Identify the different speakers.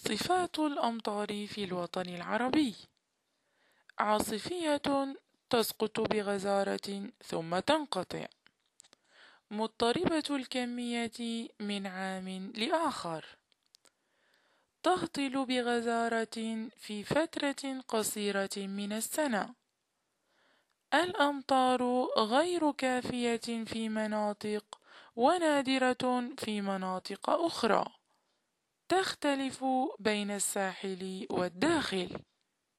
Speaker 1: صفات الأمطار في الوطن العربي: عاصفية تسقط بغزارة ثم تنقطع، مضطربة الكمية من عام لآخر، تهطل بغزارة في فترة قصيرة من السنة. الأمطار غير كافية في مناطق ونادرة في مناطق أخرى، تختلف بين الساحل والداخل.